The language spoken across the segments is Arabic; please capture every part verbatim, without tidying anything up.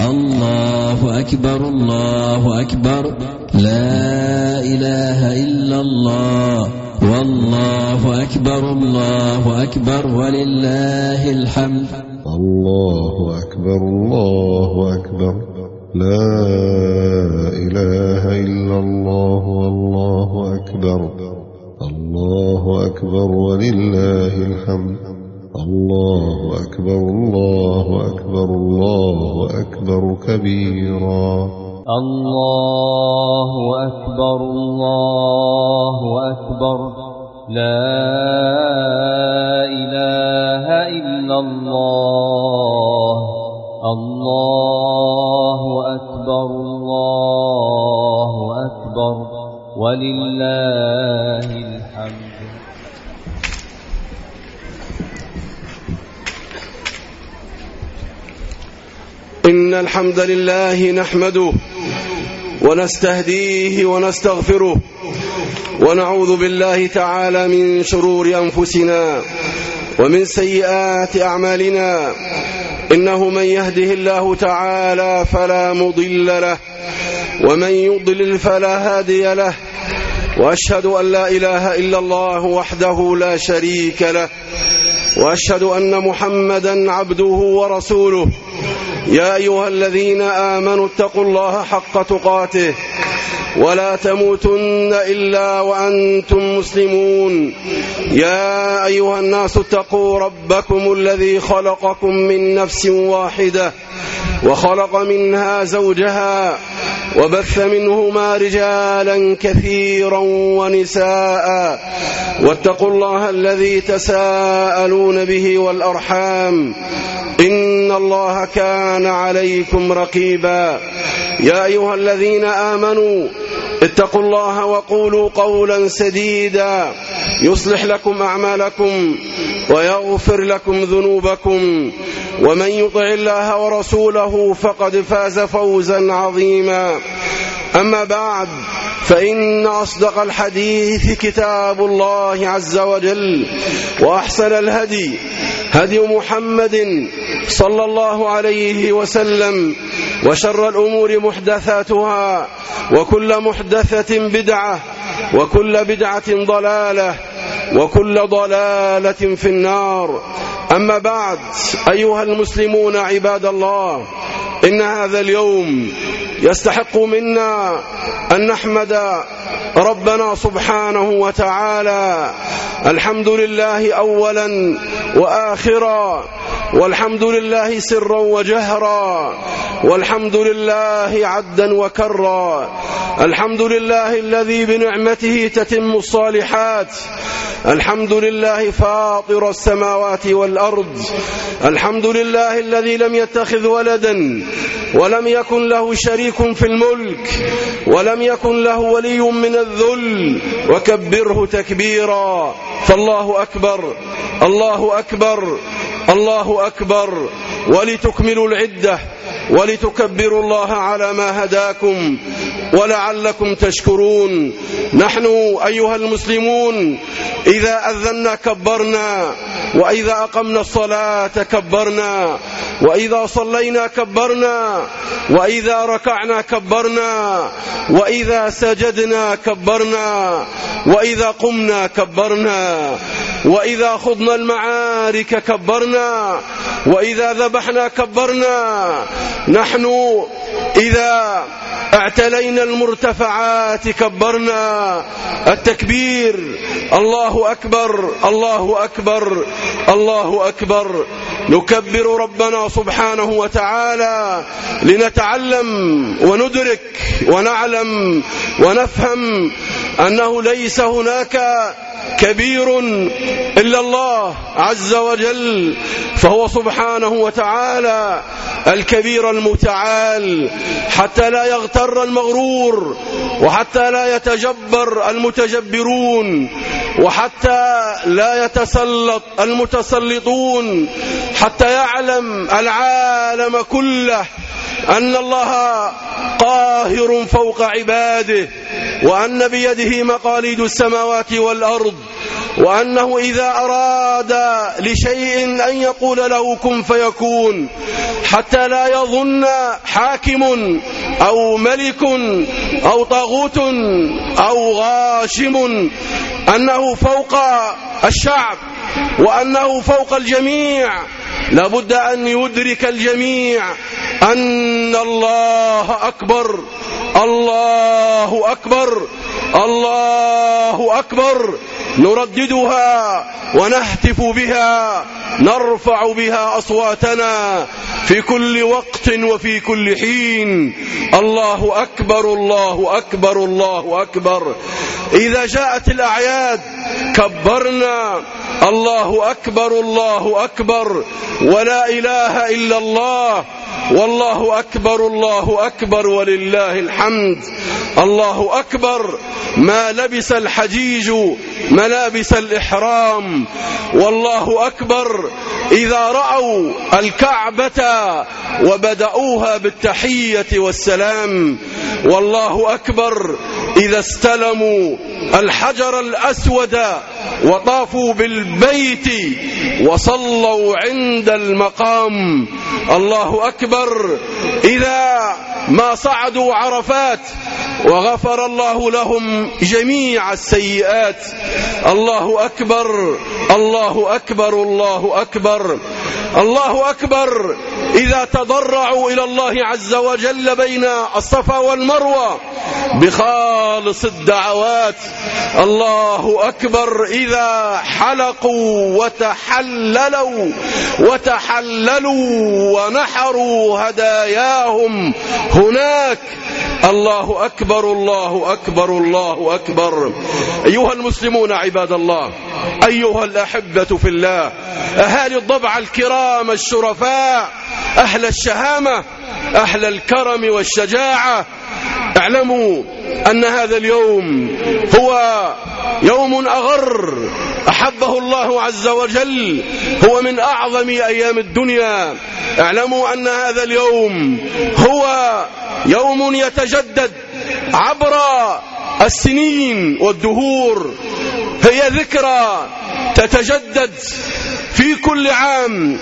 الله أكبر الله أكبر لا إله إلا الله والله أكبر الله أكبر ولله الحمد. الله أكبر الله أكبر لا إله إلا الله والله أكبر الله أكبر ولله الحمد. الله أكبر الله أكبر الله أكبر كبيرا. الله أكبر الله أكبر لا إله إلا الله الله أكبر الله أكبر ولله الحمد. إن الحمد لله نحمده ونستهديه ونستغفره ونعوذ بالله تعالى من شرور أنفسنا ومن سيئات أعمالنا. إنه من يهده الله تعالى فلا مضل له ومن يضلل فلا هادي له، وأشهد أن لا إله إلا الله وحده لا شريك له، وأشهد أن محمدا عبده ورسوله. يا أيها الذين آمنوا اتقوا الله حق تقاته ولا تموتن إلا وأنتم مسلمون. يا أيها الناس اتقوا ربكم الذي خلقكم من نفس واحدة وخلق منها زوجها وبث منهما رجالا كثيرا ونساء، واتقوا الله الذي تساءلون به والأرحام إن الله كان عليكم رقيبا. يا أيها الذين آمنوا اتقوا الله وقولوا قولا سديدا يصلح لكم أعمالكم ويغفر لكم ذنوبكم، ومن يطع الله ورسوله فقد فاز فوزا عظيما. أما بعد، فإن أصدق الحديث كتاب الله عز وجل، وأحسن الهدي هدي محمد صلى الله عليه وسلم، وشر الأمور محدثاتها، وكل محدثة بدعة، وكل بدعة ضلالة، وكل ضلالة في النار. أما بعد، أيها المسلمون عباد الله، إن هذا اليوم يستحق منا أن نحمد ربنا سبحانه وتعالى. الحمد لله أولا وآخرا، والحمد لله سرا وجهرا، والحمد لله عدا وكرا. الحمد لله الذي بنعمته تتم الصالحات. الحمد لله فاطر السماوات والأرض. الحمد لله الذي لم يتخذ ولدا ولم يكن له شريك في الملك ولم يكن له ولي من الذل، وكبره تكبيرا. فالله أكبر الله أكبر الله أكبر، ولتكملوا العدة ولتكبروا الله على ما هداكم ولعلكم تشكرون. نحن أيها المسلمون إذا أذنا كبرنا، وإذا أقمنا الصلاة كبرنا، وإذا صلينا كبرنا، وإذا ركعنا كبرنا، وإذا سجدنا كبرنا، وإذا قمنا كبرنا، وإذا خضنا المعارك كبرنا، وإذا ذبحنا كبرنا. نحن إذا اعتلينا المرتفعات كبرنا. التكبير الله أكبر الله أكبر الله أكبر. نكبر ربنا سبحانه وتعالى لنتعلم وندرك ونعلم ونفهم أنه ليس هناك كبير إلا الله عز وجل، فهو سبحانه وتعالى الكبير المتعال، حتى لا يغتر المغرور، وحتى لا يتجبر المتجبرون، وحتى لا يتسلط المتسلطون، حتى يعلم العالم كله أن الله قاهر فوق عباده، وأن بيده مقاليد السماوات والأرض، وأنه إذا أراد لشيء أن يقول له كن فيكون، حتى لا يظن حاكم أو ملك أو طاغوت أو غاشم أنه فوق الشعب وأنه فوق الجميع. لابد أن يدرك الجميع أن الله أكبر، الله أكبر، الله أكبر. نرددها ونهتف بها، نرفع بها أصواتنا في كل وقت وفي كل حين. الله أكبر، الله أكبر، الله أكبر. إذا جاءت الأعياد كبرنا الله أكبر، الله أكبر، ولا إله إلا الله، والله أكبر، الله أكبر، ولله الحمد. الله أكبر ما لبس الحجيج ملابس الإحرام، والله أكبر إذا رأوا الكعبة وبدأوها بالتحية والسلام، والله أكبر إذا استلموا الحجر الأسود وطافوا بالبيت وصلوا عند المقام. الله أكبر إذا ما صعدوا عرفات وغفر الله لهم جميع السيئات. الله أكبر، الله أكبر، الله أكبر. الله أكبر إذا تضرعوا إلى الله عز وجل بين الصفا والمروة بخالص الدعوات. الله أكبر إذا حلقوا وتحللوا وتحللوا ونحروا هداياهم هناك. الله أكبر، الله أكبر، الله أكبر. أيها المسلمون عباد الله، أيها الأحبة في الله، أهالي الضبع الكرام الشرفاء، أهل الشهامة، أهل الكرم والشجاعة، اعلموا أن هذا اليوم هو يوم أغر أحبه الله عز وجل، هو من أعظم أيام الدنيا. اعلموا أن هذا اليوم هو يوم يتجدد عبر السنين والدهور، هي ذكرى تتجدد في كل عام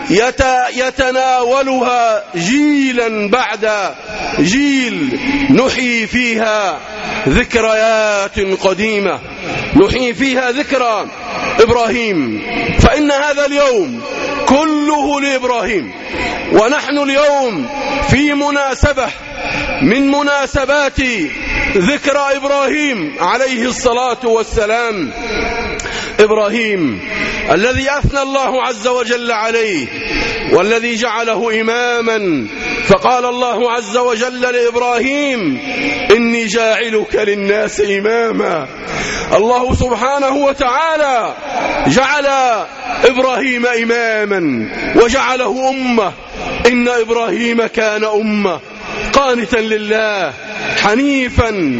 يتناولها جيلا بعد جيل، نحيي فيها ذكريات قديمة، نحيي فيها ذكرى إبراهيم، فإن هذا اليوم كله لإبراهيم. ونحن اليوم في مناسبة من مناسبات ذكرى إبراهيم عليه الصلاة والسلام. إبراهيم الذي أثنى الله عز وجل عليه والذي جعله إماما، فقال الله عز وجل لإبراهيم إني جاعلك للناس إماما. الله سبحانه وتعالى جعل إبراهيم إماما وجعله أمة. إن إبراهيم كان أمة قانتا لله حنيفا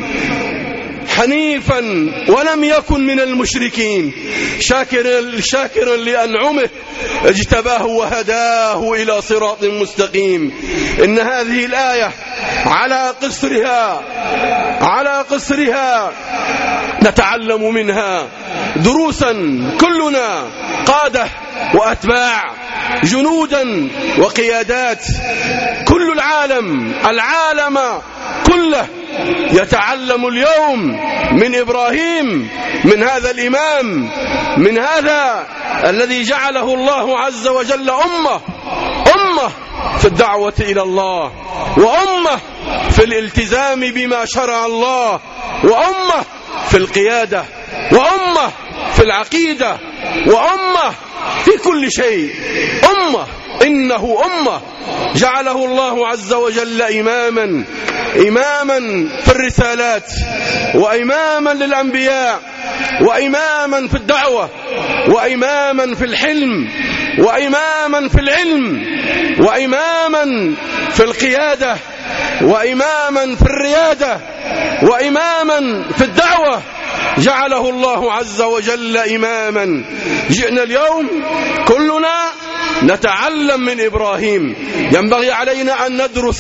حنيفا ولم يكن من المشركين، شاكرا شاكرا لأنعمه اجتباه وهداه إلى صراط مستقيم. إن هذه الآية على قصرها على قصرها نتعلم منها دروسا، كلنا قادة وأتباع، جنودا وقيادات، كل العالم العالم كله يتعلم اليوم من إبراهيم، من هذا الإمام، من هذا الذي جعله الله عز وجل أمة أمة في الدعوة إلى الله، وأمة في الالتزام بما شرع الله، وأمة في القيادة، وأمة في العقيدة، وأمة في كل شيء. أمة، إنه أمة جعله الله عز وجل إماما إماما في الرسالات، وإماما للأنبياء، وإماما في الدعوة، وإماما في الحلم، وإماما في العلم، وإماما في القيادة، وإماما في الريادة، وإماما في الدعوة. جعله الله عز وجل إماما. جئنا اليوم كلنا نتعلم من إبراهيم. ينبغي علينا أن ندرس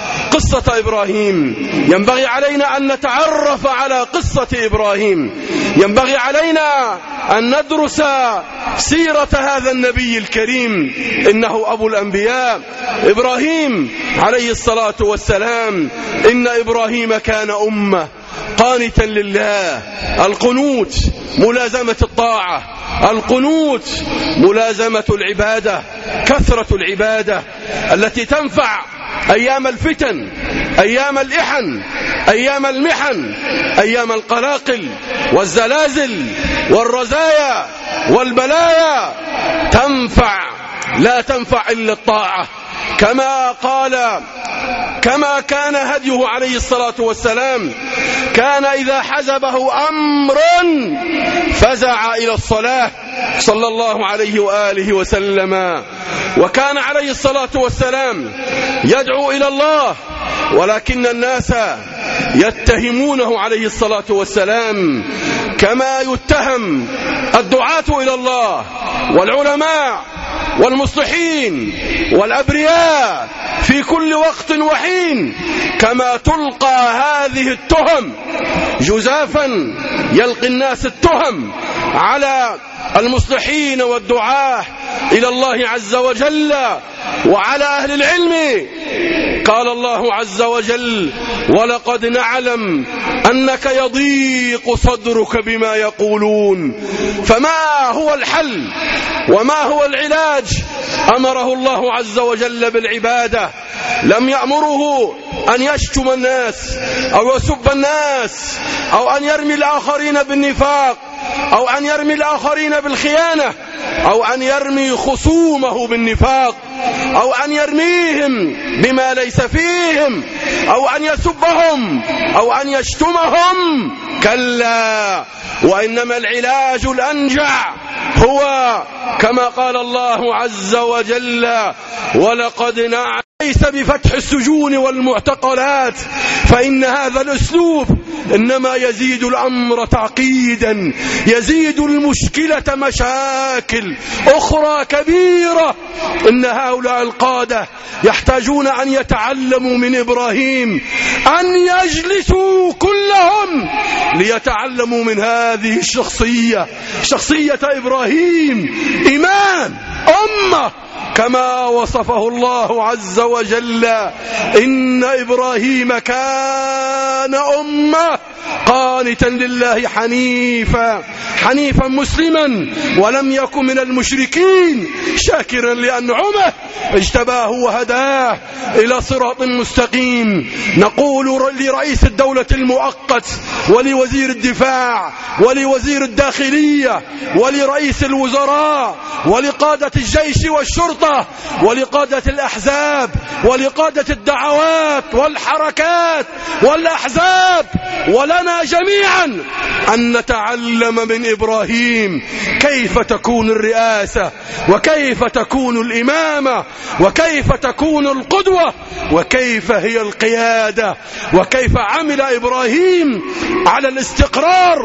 قصة إبراهيم، ينبغي علينا أن نتعرف على قصة إبراهيم. ينبغي علينا أن ندرس سيرة هذا النبي الكريم، إنه أبو الأنبياء إبراهيم عليه الصلاة والسلام. إن إبراهيم كان أمة قانتا لله. القنوت ملازمة الطاعة، القنوت ملازمة العبادة، كثرة العبادة التي تنفع أيام الفتن، أيام الإحن، أيام المحن، أيام القلاقل والزلازل والرزايا والبلايا، تنفع لا تنفع إلا الطاعة. كما قال كما كان هديه عليه الصلاة والسلام، كان إذا حزبه أمر فزع إلى الصلاة صلى الله عليه وآله وسلم. وكان عليه الصلاة والسلام يدعو إلى الله، ولكن الناس يتهمونه عليه الصلاة والسلام كما يتهم الدعاة إلى الله والعلماء والمصلحين والأبرياء في كل وقت وحين، كما تلقى هذه التهم جزافا. يلقي الناس التهم على المصلحين والدعاة إلى الله عز وجل وعلى أهل العلم. قال الله عز وجل: ولقد نعلم أنك يضيق صدرك بما يقولون. فما هو الحل وما هو العلاج؟ أمره الله عز وجل بالعبادة، لم يأمره أن يشتم الناس أو يسب الناس أو أن يرمي الآخرين بالنفاق أو أن يرمي الآخرين بالخيانة أو أن يرمي خصومه بالنفاق أو أن يرميهم بما ليس فيهم أو أن يسبهم أو أن يشتمهم. كلا، وإنما العلاج الأنجع هو كما قال الله عز وجل: ولقد نعلم. ليس بفتح السجون والمعتقلات، فإن هذا الأسلوب إنما يزيد الأمر تعقيدا، يزيد المشكلة مشاكل أخرى كبيرة. إن هؤلاء القادة يحتاجون أن يتعلموا من إبراهيم، أن يجلسوا كلهم ليتعلموا من هذه الشخصية، شخصية إبراهيم، إمام أمة كما وصفه الله عز وجل: إن إبراهيم كان أمة قانتا لله حنيفا حنيفا مسلما ولم يكن من المشركين، شاكرا لأنعمه اجتباه وهداه إلى صراط مستقيم. نقول لرئيس الدولة المؤقت ولوزير الدفاع ولوزير الداخلية ولرئيس الوزراء ولقادة الجيش والشرطة ولقادة الأحزاب ولقادة الدعوات والحركات والأحزاب ولنا جميعا أن نتعلم من إبراهيم كيف تكون الرئاسة وكيف تكون الإمامة وكيف تكون القدوة وكيف هي القيادة وكيف عمل إبراهيم على الاستقرار.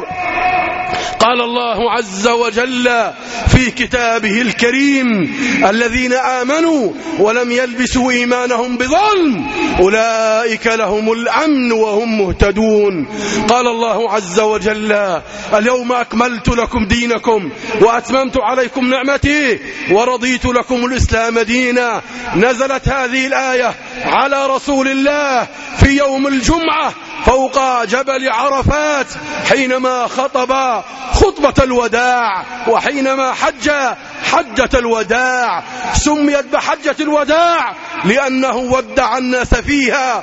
قال الله عز وجل في كتابه الكريم: الذين آمنوا ولم يلبسوا إيمانهم بظلم أولئك لهم الأمن وهم مهتدون. قال الله عز وجل: اليوم أكملت لكم دينكم وأتممت عليكم نعمتي ورضيت لكم الإسلام دينا. نزلت هذه الآية على رسول الله في يوم الجمعة فوق جبل عرفات حينما خطب خطبة الوداع وحينما حج حجة الوداع. سميت بحجة الوداع لأنه ودع الناس فيها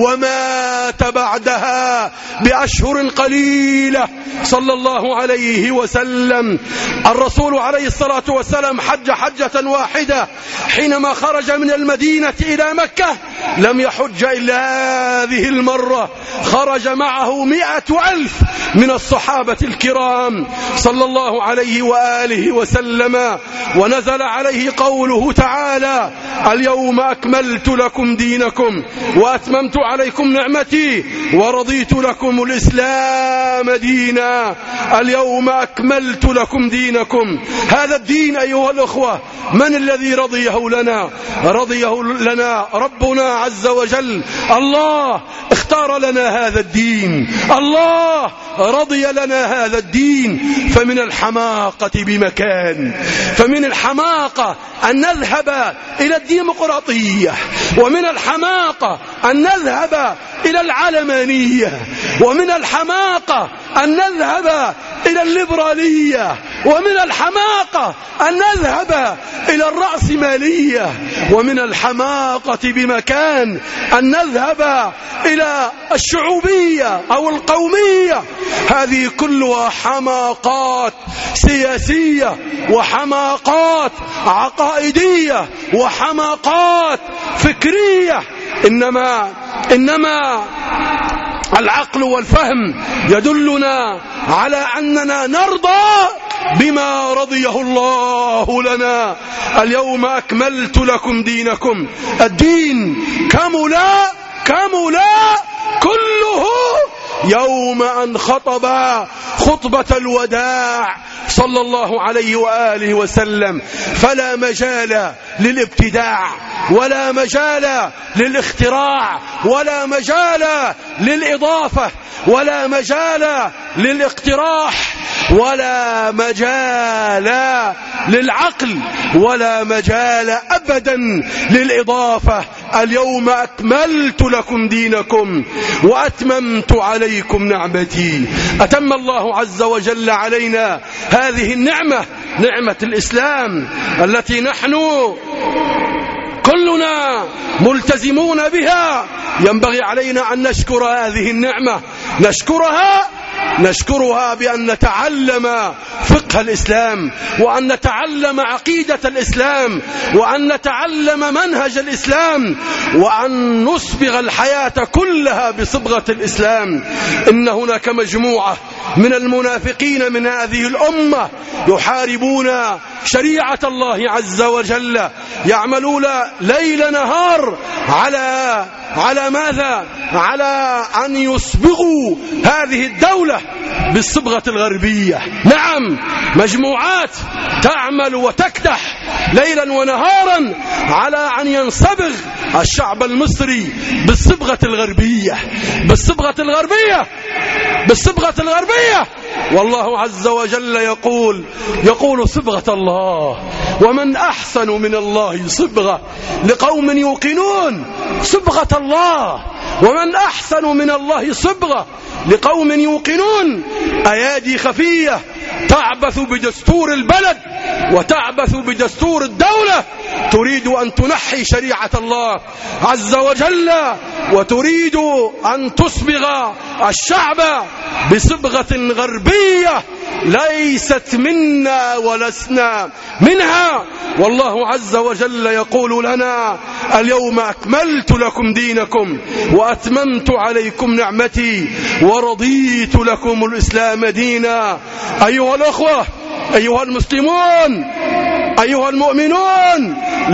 ومات بعدها بأشهر قليلة صلى الله عليه وسلم. الرسول عليه الصلاة والسلام حج حجة واحدة حينما خرج من المدينة إلى مكة، لم يحج إلا هذه المرة، خرج معه مئة ألف من الصحابة الكرام صلى الله عليه وآله وسلم، ونزل عليه قوله تعالى: اليوم أكملت لكم دينكم وأتممت عليكم نعمتي ورضيت لكم الإسلام دينا. اليوم أكملت لكم دينكم. هذا الدين أيها الأخوة من الذي رضيه لنا؟ رضيه لنا ربنا عز وجل. الله اختار لنا هذا الدين، الله رضي لنا هذا الدين. فمن الحماقة بمكان، فمن الحماقة أن نذهب إلى الديمقراطية، ومن الحماقة أن نذهب إلى العلمانية، ومن الحماقة أن نذهب إلى الليبرالية، ومن الحماقة أن نذهب إلى الرأسمالية، ومن الحماقة بمكان أن نذهب إلى الشعوبية أو القومية. هذه كلها حماقات سياسية وحماقات عقائدية وحماقات فكرية. إنما إنما العقل والفهم يدلنا على أننا نرضى بما رضيه الله لنا. اليوم أكملت لكم دينكم. الدين كمل كمل كله يوم أن خطب خطبة الوداع صلى الله عليه وآله وسلم. فلا مجال للابتداع، ولا مجال للاختراع، ولا مجال للإضافة، ولا مجال للاقتراح، ولا مجال للعقل، ولا مجال أبدا للإضافة. اليوم أكملت لكم دينكم وأتممت عليكم نعمتي. أتم الله عز وجل علينا هذه النعمة، نعمة الإسلام التي نحن كلنا ملتزمون بها. ينبغي علينا أن نشكر هذه النعمة، نشكرها نشكرها بأن نتعلم فقه الإسلام، وأن نتعلم عقيدة الإسلام، وأن نتعلم منهج الإسلام، وأن نصبغ الحياة كلها بصبغة الإسلام. إن هناك مجموعة من المنافقين من هذه الأمة يحاربون شريعة الله عز وجل، يعملون ليل نهار على على ماذا؟ على أن يصبغوا هذه الدولة بالصبغة الغربية. نعم، مجموعات تعمل وتكدح ليلا ونهارا على أن ينصبغ الشعب المصري بالصبغة الغربية، بالصبغة الغربية، بالصبغة الغربية. والله عز وجل يقول يقول صبغة الله، ومن أحسن من الله صبغة لقوم يوقنون. صبغة الله، ومن أحسن من الله صبغة لقوم يوقنون. أيادي خفية تعبث بدستور البلد وتعبث بدستور الدولة، تريد أن تنحي شريعة الله عز وجل، وتريد أن تصبغ الشعب بصبغة غربية ليست منا ولسنا منها. والله عز وجل يقول لنا اليوم أكملت لكم دينكم وأتممت عليكم نعمتي ورضيت لكم الإسلام دينا. أيها الأخوة، أيها المسلمون، أيها المؤمنون،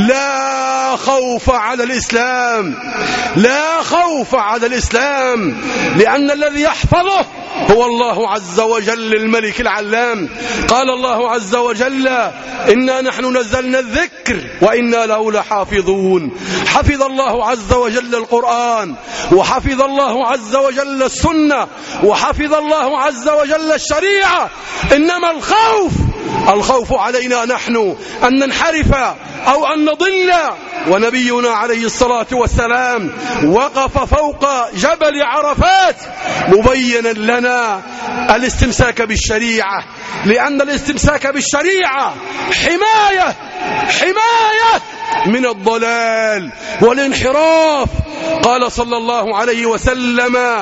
لا خوف على الإسلام، لا خوف على الإسلام، لأن الذي يحفظه هو الله عز وجل الملك العلام. قال الله عز وجل: إنا نحن نزلنا الذكر وإنا له لحافظون. حفظ الله عز وجل القرآن، وحفظ الله عز وجل السنة، وحفظ الله عز وجل الشريعة. إنما الخوف الخوف علينا نحن أن ننحرف أو أن نضل. ونبينا عليه الصلاة والسلام وقف فوق جبل عرفات مبينا لنا الاستمساك بالشريعة، لأن الاستمساك بالشريعة حماية حماية من الضلال والانحراف. قال صلى الله عليه وسلم: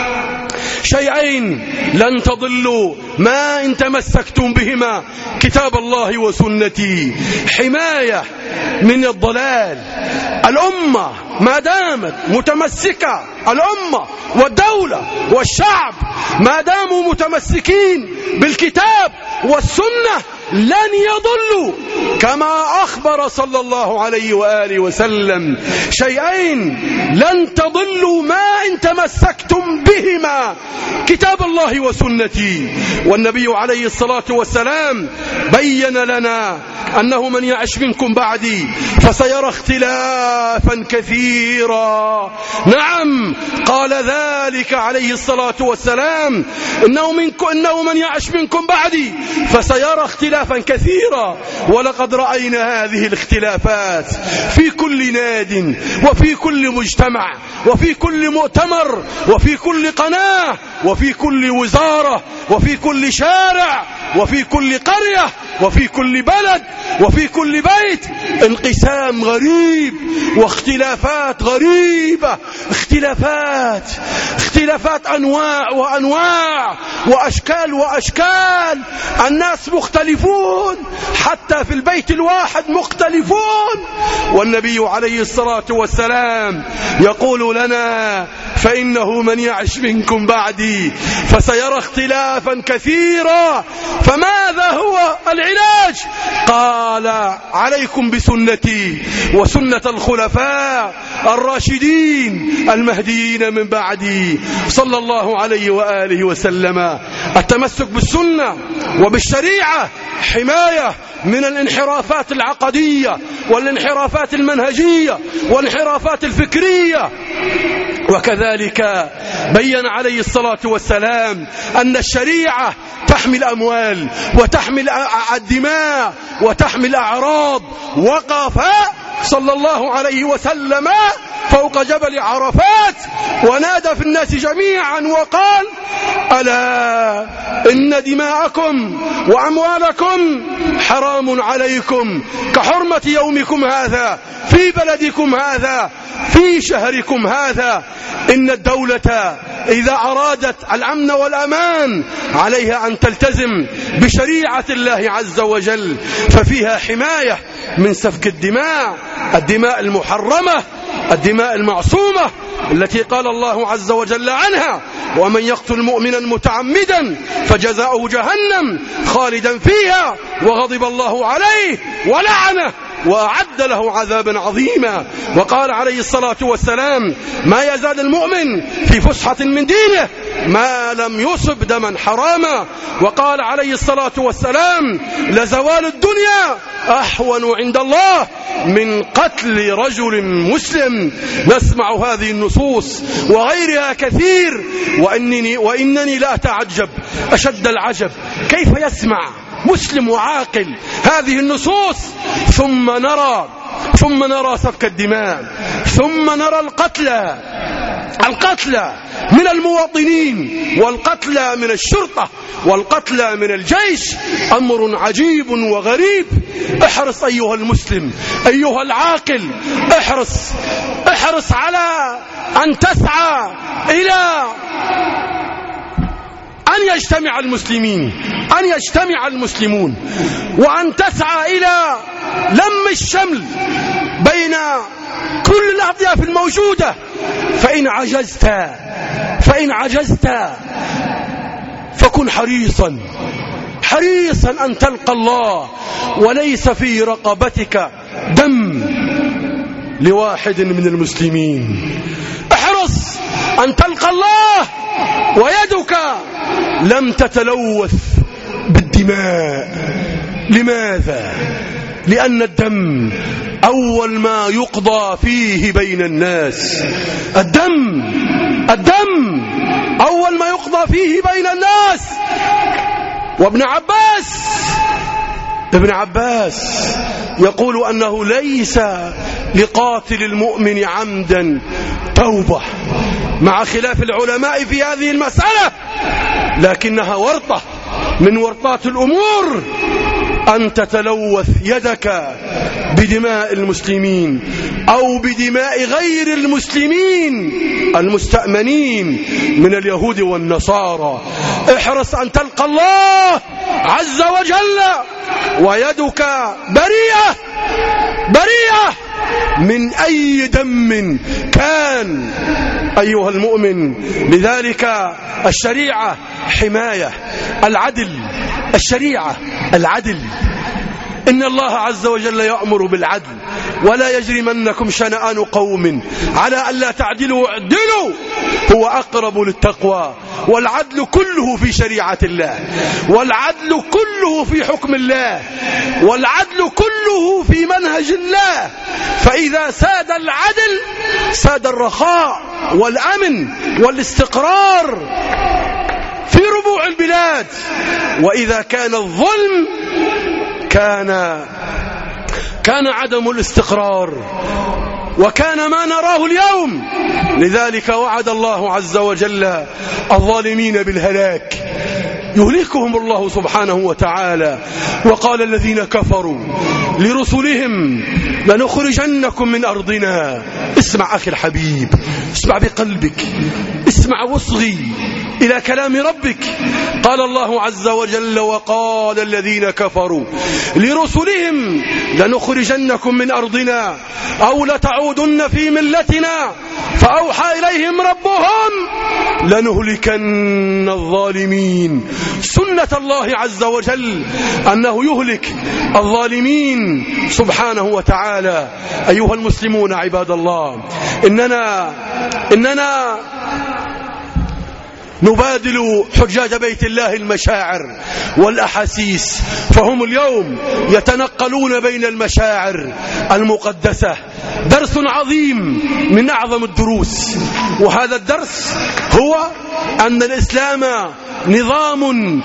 شيئين لن تضلوا ما إن تمسكتم بهما، كتاب الله وسنتي. حماية من الضلال. الأمة ما دامت متمسكة، الأمة والدولة والشعب ما داموا متمسكين بالكتاب والسنة، لن يضلوا كما أخبر صلى الله عليه وآله وسلم شيئين لن تضلوا ما إن تمسكتم بهما، كتاب الله وسنتي. والنبي عليه الصلاة والسلام بين لنا أنه من يعش منكم بعدي فسيرى اختلافا كثيرا. نعم، قال ذلك عليه الصلاة والسلام إنه, منكم إنه من يعش منكم بعدي فسيرى اختلافا كثيرا. ولقد رأينا هذه الاختلافات في كل ناد وفي كل مجتمع وفي كل مؤتمر وفي كل قناة وفي كل وزارة وفي كل شارع وفي كل قرية وفي كل بلد وفي كل بيت. انقسام غريب واختلافات غريبة، اختلافات اختلافات أنواع وأنواع وأشكال وأشكال. الناس مختلفون، حتى في البيت الواحد مختلفون. والنبي عليه الصلاة والسلام يقول لنا فإنه من يعش منكم بعدي فسيرى اختلافا كثيرا. فماذا هو العلاج؟ قال عليكم بسنتي وسنة الخلفاء الراشدين المهديين من بعدي صلى الله عليه وآله وسلم. التمسك بالسنة وبالشريعة حماية من الانحرافات العقدية والانحرافات المنهجية والانحرافات الفكرية. وكذلك بين عليه الصلاة والسلام أن الشريعة تحمي الأموال وتحمي الدماء وتحمي الأعراض. وقف صلى الله عليه وسلم فوق جبل عرفات ونادى في الناس جميعا وقال ألا إن دماءكم وأموالكم حرام عليكم كحرمة يومكم هذا في بلدكم هذا في شهركم هذا. إن الدولة إذا أرادت الأمن والأمان عليها أن تلتزم بشريعة الله عز وجل، ففيها حماية من سفك الدماء، الدماء المحرمة، الدماء المعصومة التي قال الله عز وجل عنها ومن يقتل مؤمنا متعمدا فجزاؤه جهنم خالدا فيها وغضب الله عليه ولعنه وأعد له عذابا عظيما. وقال عليه الصلاة والسلام ما يزال المؤمن في فسحة من دينه ما لم يصب دما حراما. وقال عليه الصلاة والسلام لزوال الدنيا أحون عند الله من قتل رجل مسلم. نسمع هذه النصوص وغيرها كثير، وإنني, وإنني لا أتعجب أشد العجب كيف يسمع مسلم وعاقل هذه النصوص ثم نرى ثم نرى سفك الدماء، ثم نرى القتلى القتلى من المواطنين والقتلى من الشرطة والقتلى من الجيش. أمر عجيب وغريب. احرص أيها المسلم أيها العاقل، احرص احرص على أن تسعى إلى أن يجتمع المسلمين أن يجتمع المسلمون وأن تسعى إلى لم الشمل بين كل الأطياف الموجودة. فإن عجزت فإن عجزت فكن حريصا حريصا أن تلقى الله وليس في رقبتك دم لواحد من المسلمين. احرص أن تلقى الله ويدك لم تتلوث بالدماء. لماذا؟ لأن الدم أول ما يقضى فيه بين الناس. الدم الدم أول ما يقضى فيه بين الناس. وابن عباس ابن عباس يقول أنه ليس لقاتل المؤمن عمدا توبة، مع خلاف العلماء في هذه المسألة، لكنها ورطة من ورطات الأمور أن تتلوث يدك بدماء المسلمين أو بدماء غير المسلمين المستأمنين من اليهود والنصارى. احرص أن تلقى الله عز وجل ويدك بريئة بريئة من أي دم كان أيها المؤمن. لذلك الشريعة حماية، العدل، الشريعة العدل. إن الله عز وجل يأمر بالعدل ولا يجرمنكم شنآن قوم على ألا تعدلوا اعدلوا هو أقرب للتقوى. والعدل كله في شريعة الله، والعدل كله في حكم الله، والعدل كله في منهج الله. فإذا ساد العدل ساد الرخاء والأمن والاستقرار في ربوع البلاد. وإذا كان الظلم كان كان عدم الاستقرار، وكان ما نراه اليوم. لذلك وعد الله عز وجل الظالمين بالهلاك، يهلكهم الله سبحانه وتعالى. وقال الذين كفروا لرسلهم لنخرجنكم من أرضنا. اسمع أخي الحبيب، اسمع بقلبك، اسمع واصغي إلى كلام ربك. قال الله عز وجل وقال الذين كفروا لرسلهم لنخرجنكم من أرضنا أو لتعودن في ملتنا فأوحى إليهم ربهم لنهلكن الظالمين. سنة الله عز وجل أنه يهلك الظالمين سبحانه وتعالى. أيها المسلمون عباد الله، إننا إننا نبادل حجاج بيت الله المشاعر والأحاسيس، فهم اليوم يتنقلون بين المشاعر المقدسة. درس عظيم من أعظم الدروس، وهذا الدرس هو أن الإسلام نظام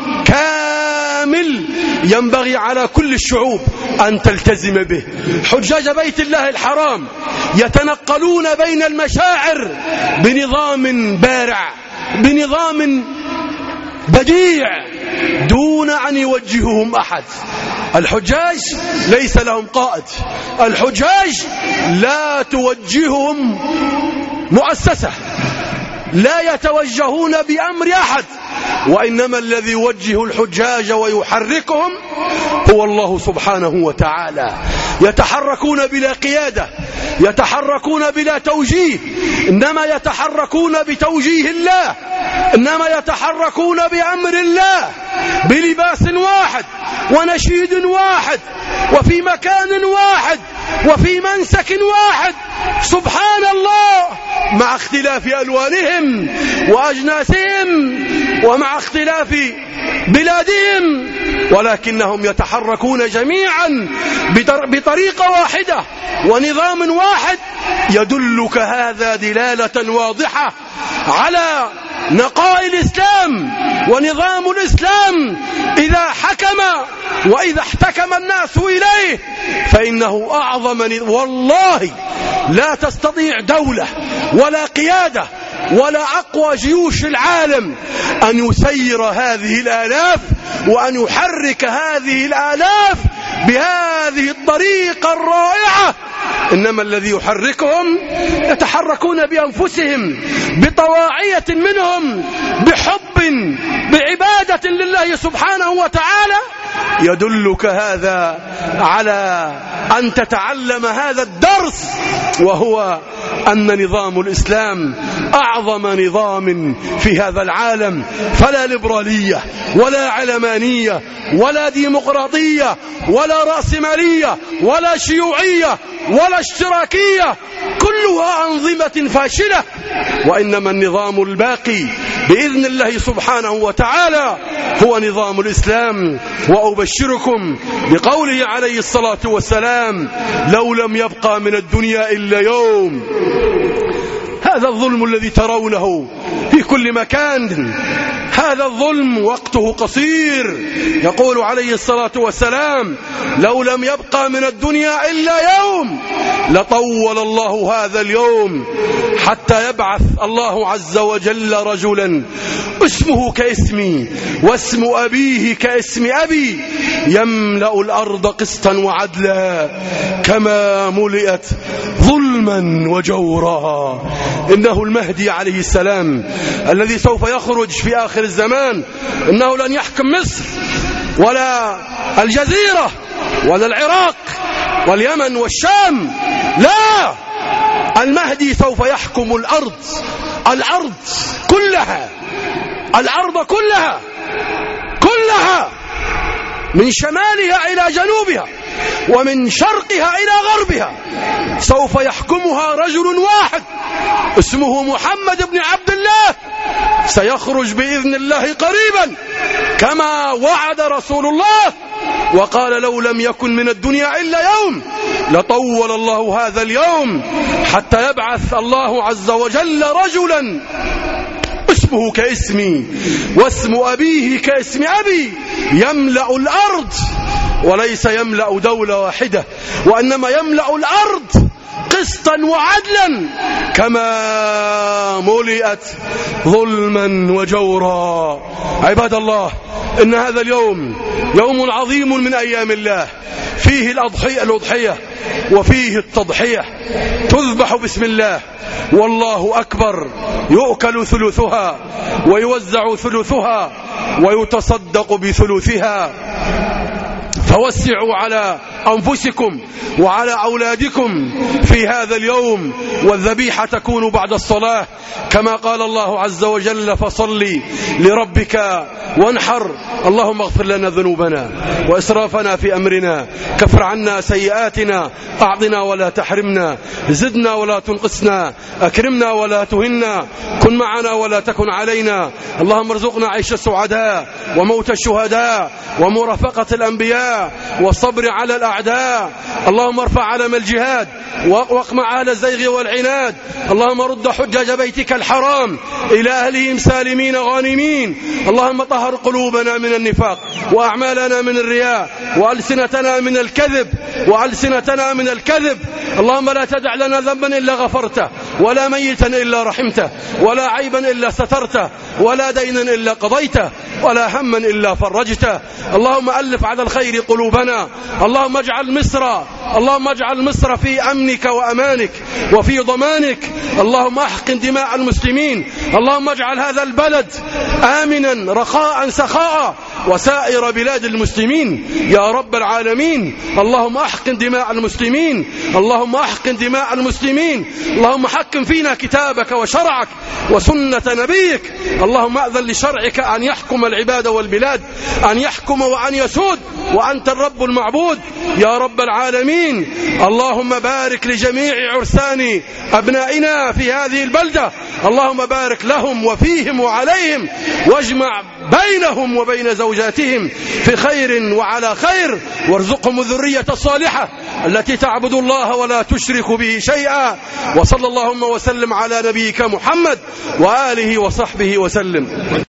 كامل ينبغي على كل الشعوب أن تلتزم به. حجاج بيت الله الحرام يتنقلون بين المشاعر بنظام بارع، بنظام بديع، دون أن يوجههم أحد. الحجاج ليس لهم قائد، الحجاج لا توجههم مؤسسة، لا يتوجهون بأمر أحد، وإنما الذي يوجه الحجاج ويحركهم هو الله سبحانه وتعالى. يتحركون بلا قيادة، يتحركون بلا توجيه، إنما يتحركون بتوجيه الله، إنما يتحركون بأمر الله، بلباس واحد ونشيد واحد وفي مكان واحد وفي منسك واحد. سبحان الله، مع اختلاف ألوانهم وأجناسهم ومع اختلاف بلادهم، ولكنهم يتحركون جميعا بطريقة واحدة ونظام واحد. يدلك هذا دلالة واضحة على نقاء الإسلام ونظام الإسلام إذا حكم وإذا احتكم الناس إليه فإنه أعظم. والله لا تستطيع دولة ولا قيادة ولا أقوى جيوش العالم أن يسير هذه الآلاف وأن يحرك هذه الآلاف بهذه الطريقة الرائعة. إنما الذي يحركهم يتحركون بأنفسهم، بطواعية منهم، بحب، بعبادة لله سبحانه وتعالى. يدلك هذا على أن تتعلم هذا الدرس، وهو أن نظام الإسلام أعظم نظام في هذا العالم. فلا ليبرالية ولا علمانية ولا ديمقراطية ولا رأسمالية ولا شيوعية ولا اشتراكية، كلها أنظمة فاشلة، وإنما النظام الباقي بإذن الله سبحانه وتعالى هو نظام الإسلام. وأبشركم بقوله عليه الصلاة والسلام: لو لم يبقى من الدنيا إلا يوم. هذا الظلم الذي ترونه في كل مكان، هذا الظلم وقته قصير. يقول عليه الصلاة والسلام: لو لم يبقى من الدنيا إلا يوم لطول الله هذا اليوم حتى يبعث الله عز وجل رجلا اسمه كاسمي واسم أبيه كاسم أبي يملأ الأرض قسطا وعدلا كما ملئت ظلما وجورا. إنه المهدي عليه السلام الذي سوف يخرج في آخر الزمان. إنه لن يحكم مصر ولا الجزيرة ولا العراق واليمن والشام، لا، المهدي سوف يحكم الأرض، الأرض كلها، الأرض كلها كلها من شمالها إلى جنوبها ومن شرقها إلى غربها، سوف يحكمها رجل واحد اسمه محمد بن عبد الله، سيخرج بإذن الله قريبا كما وعد رسول الله وقال لو لم يكن من الدنيا إلا يوم لطول الله هذا اليوم حتى يبعث الله عز وجل رجلا اسمه كاسمي واسم أبيه كاسم أبي يملأ الأرض، وليس يملأ دولة واحدة وإنما يملأ الأرض قسطا وعدلا كما ملئت ظلما وجورا. عباد الله، إن هذا اليوم يوم عظيم من أيام الله، فيه الأضحية الأضحية وفيه التضحية، تذبح بسم الله والله أكبر، يؤكل ثلثها ويوزع ثلثها ويتصدق بثلثها. فوسعوا على أنفسكم وعلى أولادكم في هذا اليوم، والذبيحة تكون بعد الصلاة كما قال الله عز وجل فصلي لربك وانحر. اللهم اغفر لنا ذنوبنا وإسرافنا في أمرنا، كفر عنا سيئاتنا، أعطنا ولا تحرمنا، زدنا ولا تنقصنا، أكرمنا ولا تهنا، كن معنا ولا تكن علينا. اللهم ارزقنا عيش السعداء وموت الشهداء ومرافقة الأنبياء والصبر على الأعداء. اللهم ارفع علم الجهاد واقمع أهل الزيغ والعناد. اللهم رد حجاج بيتك الحرام إلى أهلهم سالمين غانمين. اللهم طهر قلوبنا من النفاق وأعمالنا من الرياء وألسنتنا من الكذب وألسنتنا من الكذب. اللهم لا تدع لنا ذنبا إلا غفرته، ولا ميتا إلا رحمته، ولا عيبا إلا سترته، ولا دينا إلا قضيته، ولا هما إلا فرجته. اللهم ألف على الخير قلوبنا. اللهم اجعل مصر اللهم اجعل مصر في أمنك وأمانك وفي ضمانك. اللهم احقن دماء المسلمين. اللهم اجعل هذا البلد آمنا رخاء سخاء وسائر بلاد المسلمين يا رب العالمين. اللهم احقن دماء المسلمين. اللهم احقن دماء المسلمين. اللهم حكم فينا كتابك وشرعك وسنة نبيك. اللهم أذن لشرعك أن يحكم العباد والبلاد، أن يحكم وأن يسود، وأنت الرب المعبود يا رب العالمين. اللهم بارك لجميع عرسان أبنائنا في هذه البلدة، اللهم بارك لهم وفيهم وعليهم، واجمع بينهم وبين زوجاتهم في خير وعلى خير، وارزقهم الذرية الصالحة التي تعبد الله ولا تشرك به شيئا. وصلى اللهم وسلم على نبيك محمد وآله وصحبه وسلم.